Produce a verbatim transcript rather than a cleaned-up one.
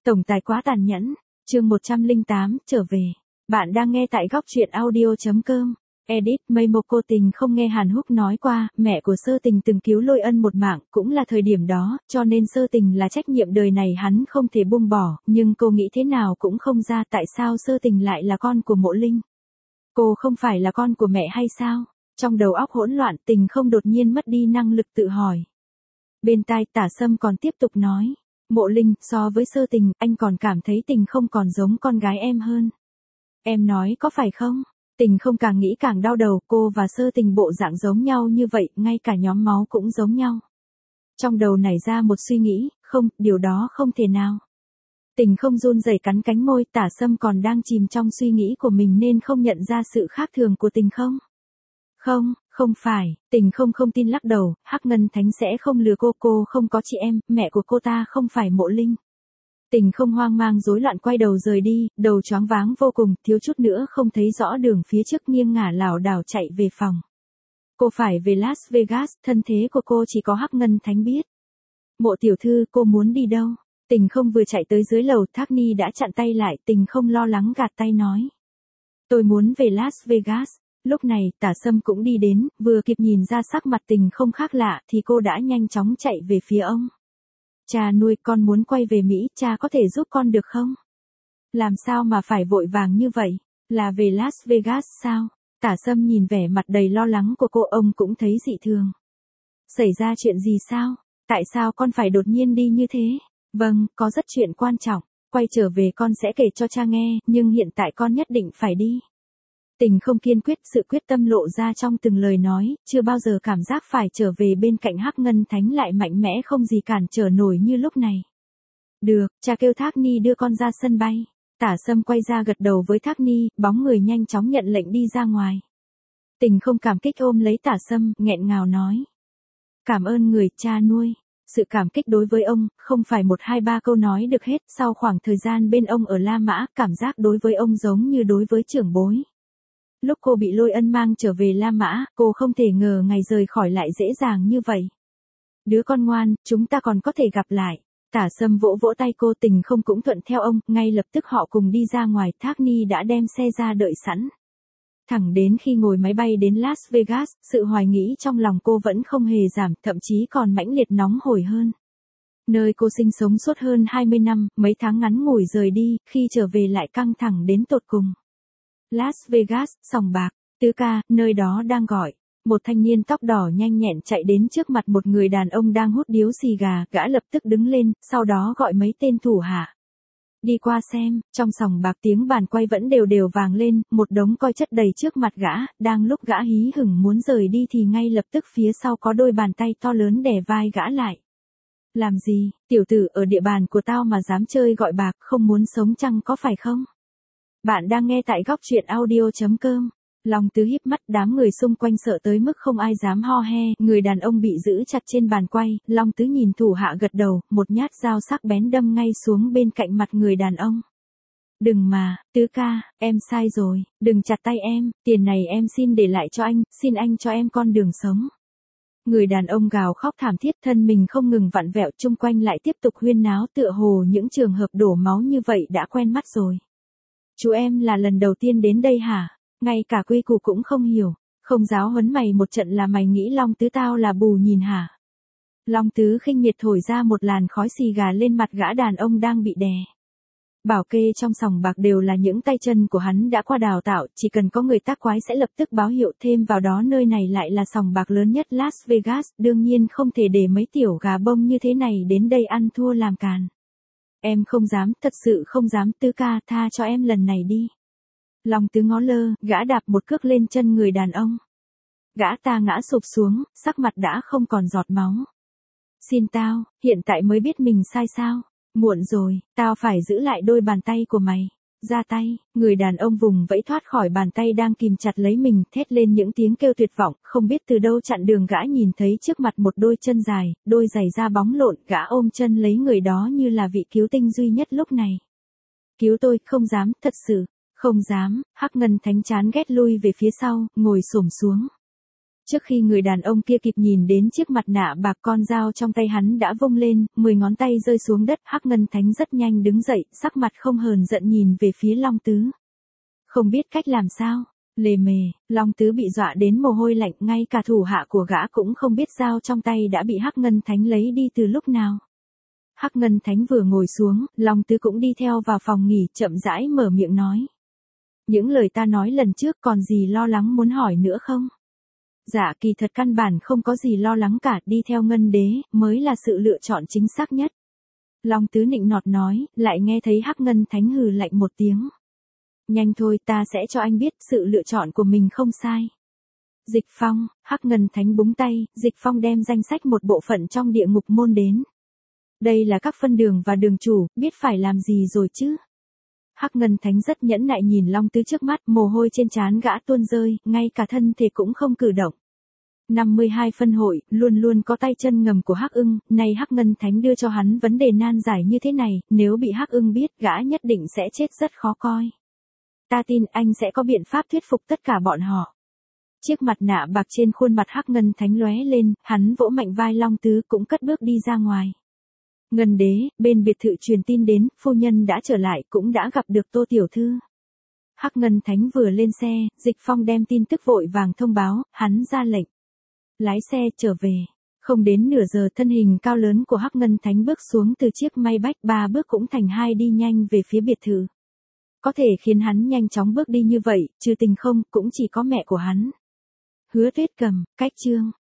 Tổng tài quá tàn nhẫn, chương một trăm lẻ tám, trở về. Bạn đang nghe tại góc truyện audio.com. Edit, Meimoko Tình không nghe Hàn Húc nói qua, mẹ của Sơ Tình từng cứu Lôi Ân một mạng, cũng là thời điểm đó, cho nên Sơ Tình là trách nhiệm đời này hắn không thể buông bỏ, nhưng cô nghĩ thế nào cũng không ra tại sao Sơ Tình lại là con của Mộ Linh. Cô không phải là con của mẹ hay sao? Trong đầu óc hỗn loạn, Tình không đột nhiên mất đi năng lực tự hỏi. Bên tai Tả Sâm còn tiếp tục nói. Mộ Linh, so với Sơ Tình, anh còn cảm thấy Tình không còn giống con gái em hơn. Em nói có phải không? Tình không càng nghĩ càng đau đầu, cô và Sơ Tình bộ dạng giống nhau như vậy, ngay cả nhóm máu cũng giống nhau. Trong đầu nảy ra một suy nghĩ, không, điều đó không thể nào. Tình không run rẩy cắn cánh môi, Tả Sâm còn đang chìm trong suy nghĩ của mình nên không nhận ra sự khác thường của Tình không? Không, không phải, Tình không không tin lắc đầu, Hắc Ngân Thánh sẽ không lừa cô, cô không có chị em, mẹ của cô ta không phải Mộ Linh. Tình không hoang mang rối loạn quay đầu rời đi, đầu choáng váng vô cùng, thiếu chút nữa không thấy rõ đường phía trước nghiêng ngả lảo đảo chạy về phòng. Cô phải về Las Vegas, thân thế của cô chỉ có Hắc Ngân Thánh biết. Mộ tiểu thư, cô muốn đi đâu? Tình không vừa chạy tới dưới lầu, Thác Ni đã chặn tay lại, Tình không lo lắng gạt tay nói. Tôi muốn về Las Vegas. Lúc này, Tả Sâm cũng đi đến, vừa kịp nhìn ra sắc mặt Tình không khác lạ thì cô đã nhanh chóng chạy về phía ông. Cha nuôi, con muốn quay về Mỹ, cha có thể giúp con được không? Làm sao mà phải vội vàng như vậy? Là về Las Vegas sao? Tả Sâm nhìn vẻ mặt đầy lo lắng của cô, ông cũng thấy dị thường. Xảy ra chuyện gì sao? Tại sao con phải đột nhiên đi như thế? Vâng, có rất chuyện quan trọng, quay trở về con sẽ kể cho cha nghe, nhưng hiện tại con nhất định phải đi. Tình không kiên quyết, sự quyết tâm lộ ra trong từng lời nói, chưa bao giờ cảm giác phải trở về bên cạnh Hắc Ngân Thánh lại mạnh mẽ không gì cản trở nổi như lúc này. Được, cha kêu Thác Ni đưa con ra sân bay. Tả Sâm quay ra gật đầu với Thác Ni, bóng người nhanh chóng nhận lệnh đi ra ngoài. Tình không cảm kích ôm lấy Tả Sâm, nghẹn ngào nói. Cảm ơn người cha nuôi. Sự cảm kích đối với ông, không phải một hai ba câu nói được hết, sau khoảng thời gian bên ông ở La Mã, cảm giác đối với ông giống như đối với trưởng bối. Lúc cô bị Lôi Ân mang trở về La Mã, cô không thể ngờ ngày rời khỏi lại dễ dàng như vậy. Đứa con ngoan, chúng ta còn có thể gặp lại. Tả Sâm vỗ vỗ tay cô, Tình không cũng thuận theo ông, ngay lập tức họ cùng đi ra ngoài, Thác Ni đã đem xe ra đợi sẵn. Thẳng đến khi ngồi máy bay đến Las Vegas, sự hoài nghĩ trong lòng cô vẫn không hề giảm, thậm chí còn mãnh liệt nóng hổi hơn. Nơi cô sinh sống suốt hơn hai mươi năm, mấy tháng ngắn ngủi rời đi, khi trở về lại căng thẳng đến tột cùng. Las Vegas, sòng bạc, Tứ ca, nơi đó đang gọi. Một thanh niên tóc đỏ nhanh nhẹn chạy đến trước mặt một người đàn ông đang hút điếu xì gà, gã lập tức đứng lên, sau đó gọi mấy tên thủ hạ. Đi qua xem, trong sòng bạc tiếng bàn quay vẫn đều đều vang lên, một đống coi chất đầy trước mặt gã, đang lúc gã hí hửng muốn rời đi thì ngay lập tức phía sau có đôi bàn tay to lớn đè vai gã lại. Làm gì, tiểu tử, ở địa bàn của tao mà dám chơi gọi bạc, không muốn sống chăng có phải không? Bạn đang nghe tại góc truyện audio.com. Long Tứ híp mắt, đám người xung quanh sợ tới mức không ai dám ho he, người đàn ông bị giữ chặt trên bàn quay, Long Tứ nhìn thủ hạ gật đầu, một nhát dao sắc bén đâm ngay xuống bên cạnh mặt người đàn ông. Đừng mà, Tứ ca, em sai rồi, đừng chặt tay em, tiền này em xin để lại cho anh, xin anh cho em con đường sống. Người đàn ông gào khóc thảm thiết, thân mình không ngừng vặn vẹo, chung quanh lại tiếp tục huyên náo, tựa hồ những trường hợp đổ máu như vậy đã quen mắt rồi. Chú em là lần đầu tiên đến đây hả? Ngay cả quy củ cũng không hiểu, không giáo huấn mày một trận là mày nghĩ Long Tứ tao là bù nhìn hả? Long Tứ khinh miệt thổi ra một làn khói xì gà lên mặt gã đàn ông đang bị đè. Bảo kê trong sòng bạc đều là những tay chân của hắn đã qua đào tạo, chỉ cần có người tác quái sẽ lập tức báo hiệu, thêm vào đó nơi này lại là sòng bạc lớn nhất Las Vegas, đương nhiên không thể để mấy tiểu gà bông như thế này đến đây ăn thua làm càn. Em không dám, thật sự không dám, Tứ ca, tha cho em lần này đi. Long Tứ ngó lơ, gã đạp một cước lên chân người đàn ông. Gã ta ngã sụp xuống, sắc mặt đã không còn giọt máu. Xin tao, hiện tại mới biết mình sai sao? Muộn rồi, tao phải giữ lại đôi bàn tay của mày. Ra tay, người đàn ông vùng vẫy thoát khỏi bàn tay đang kìm chặt lấy mình, thét lên những tiếng kêu tuyệt vọng, không biết từ đâu chặn đường gã nhìn thấy trước mặt một đôi chân dài, đôi giày da bóng lộn, gã ôm chân lấy người đó như là vị cứu tinh duy nhất lúc này. Cứu tôi, không dám, thật sự, không dám, Hắc Ngân Thánh chán ghét lui về phía sau, ngồi xổm xuống. Trước khi người đàn ông kia kịp nhìn đến chiếc mặt nạ bạc, con dao trong tay hắn đã vung lên, mười ngón tay rơi xuống đất. Hắc Ngân Thánh rất nhanh đứng dậy, sắc mặt không hờn giận nhìn về phía Long Tứ. Không biết cách làm sao, lề mề, Long Tứ bị dọa đến mồ hôi lạnh, ngay cả thủ hạ của gã cũng không biết dao trong tay đã bị Hắc Ngân Thánh lấy đi từ lúc nào. Hắc Ngân Thánh vừa ngồi xuống, Long Tứ cũng đi theo vào phòng nghỉ, chậm rãi mở miệng nói. Những lời ta nói lần trước còn gì lo lắng muốn hỏi nữa không? Dạ kỳ thật căn bản không có gì lo lắng cả, đi theo Ngân Đế mới là sự lựa chọn chính xác nhất. Long Tứ nịnh nọt nói, lại nghe thấy Hắc Ngân Thánh hừ lạnh một tiếng. Nhanh thôi, ta sẽ cho anh biết sự lựa chọn của mình không sai. Dịch Phong, Hắc Ngân Thánh búng tay, Dịch Phong đem danh sách một bộ phận trong địa ngục môn đến. Đây là các phân đường và đường chủ, biết phải làm gì rồi chứ? Hắc Ngân Thánh rất nhẫn nại nhìn Long Tứ trước mắt, mồ hôi trên trán gã tuôn rơi, ngay cả thân thể cũng không cử động. năm mươi hai phân hội, luôn luôn có tay chân ngầm của Hắc Ưng, nay Hắc Ngân Thánh đưa cho hắn vấn đề nan giải như thế này, nếu bị Hắc Ưng biết, gã nhất định sẽ chết rất khó coi. Ta tin anh sẽ có biện pháp thuyết phục tất cả bọn họ. Chiếc mặt nạ bạc trên khuôn mặt Hắc Ngân Thánh lóe lên, hắn vỗ mạnh vai Long Tứ cũng cất bước đi ra ngoài. Ngân Đế, bên biệt thự truyền tin đến, phu nhân đã trở lại, cũng đã gặp được Tô tiểu thư. Hắc Ngân Thánh vừa lên xe, Dịch Phong đem tin tức vội vàng thông báo, hắn ra lệnh. Lái xe trở về. Không đến nửa giờ, thân hình cao lớn của Hắc Ngân Thánh bước xuống từ chiếc may bách, ba bước cũng thành hai đi nhanh về phía biệt thự. Có thể khiến hắn nhanh chóng bước đi như vậy, trừ Tình không, cũng chỉ có mẹ của hắn. Hứa Tuyết Cầm, cách chương.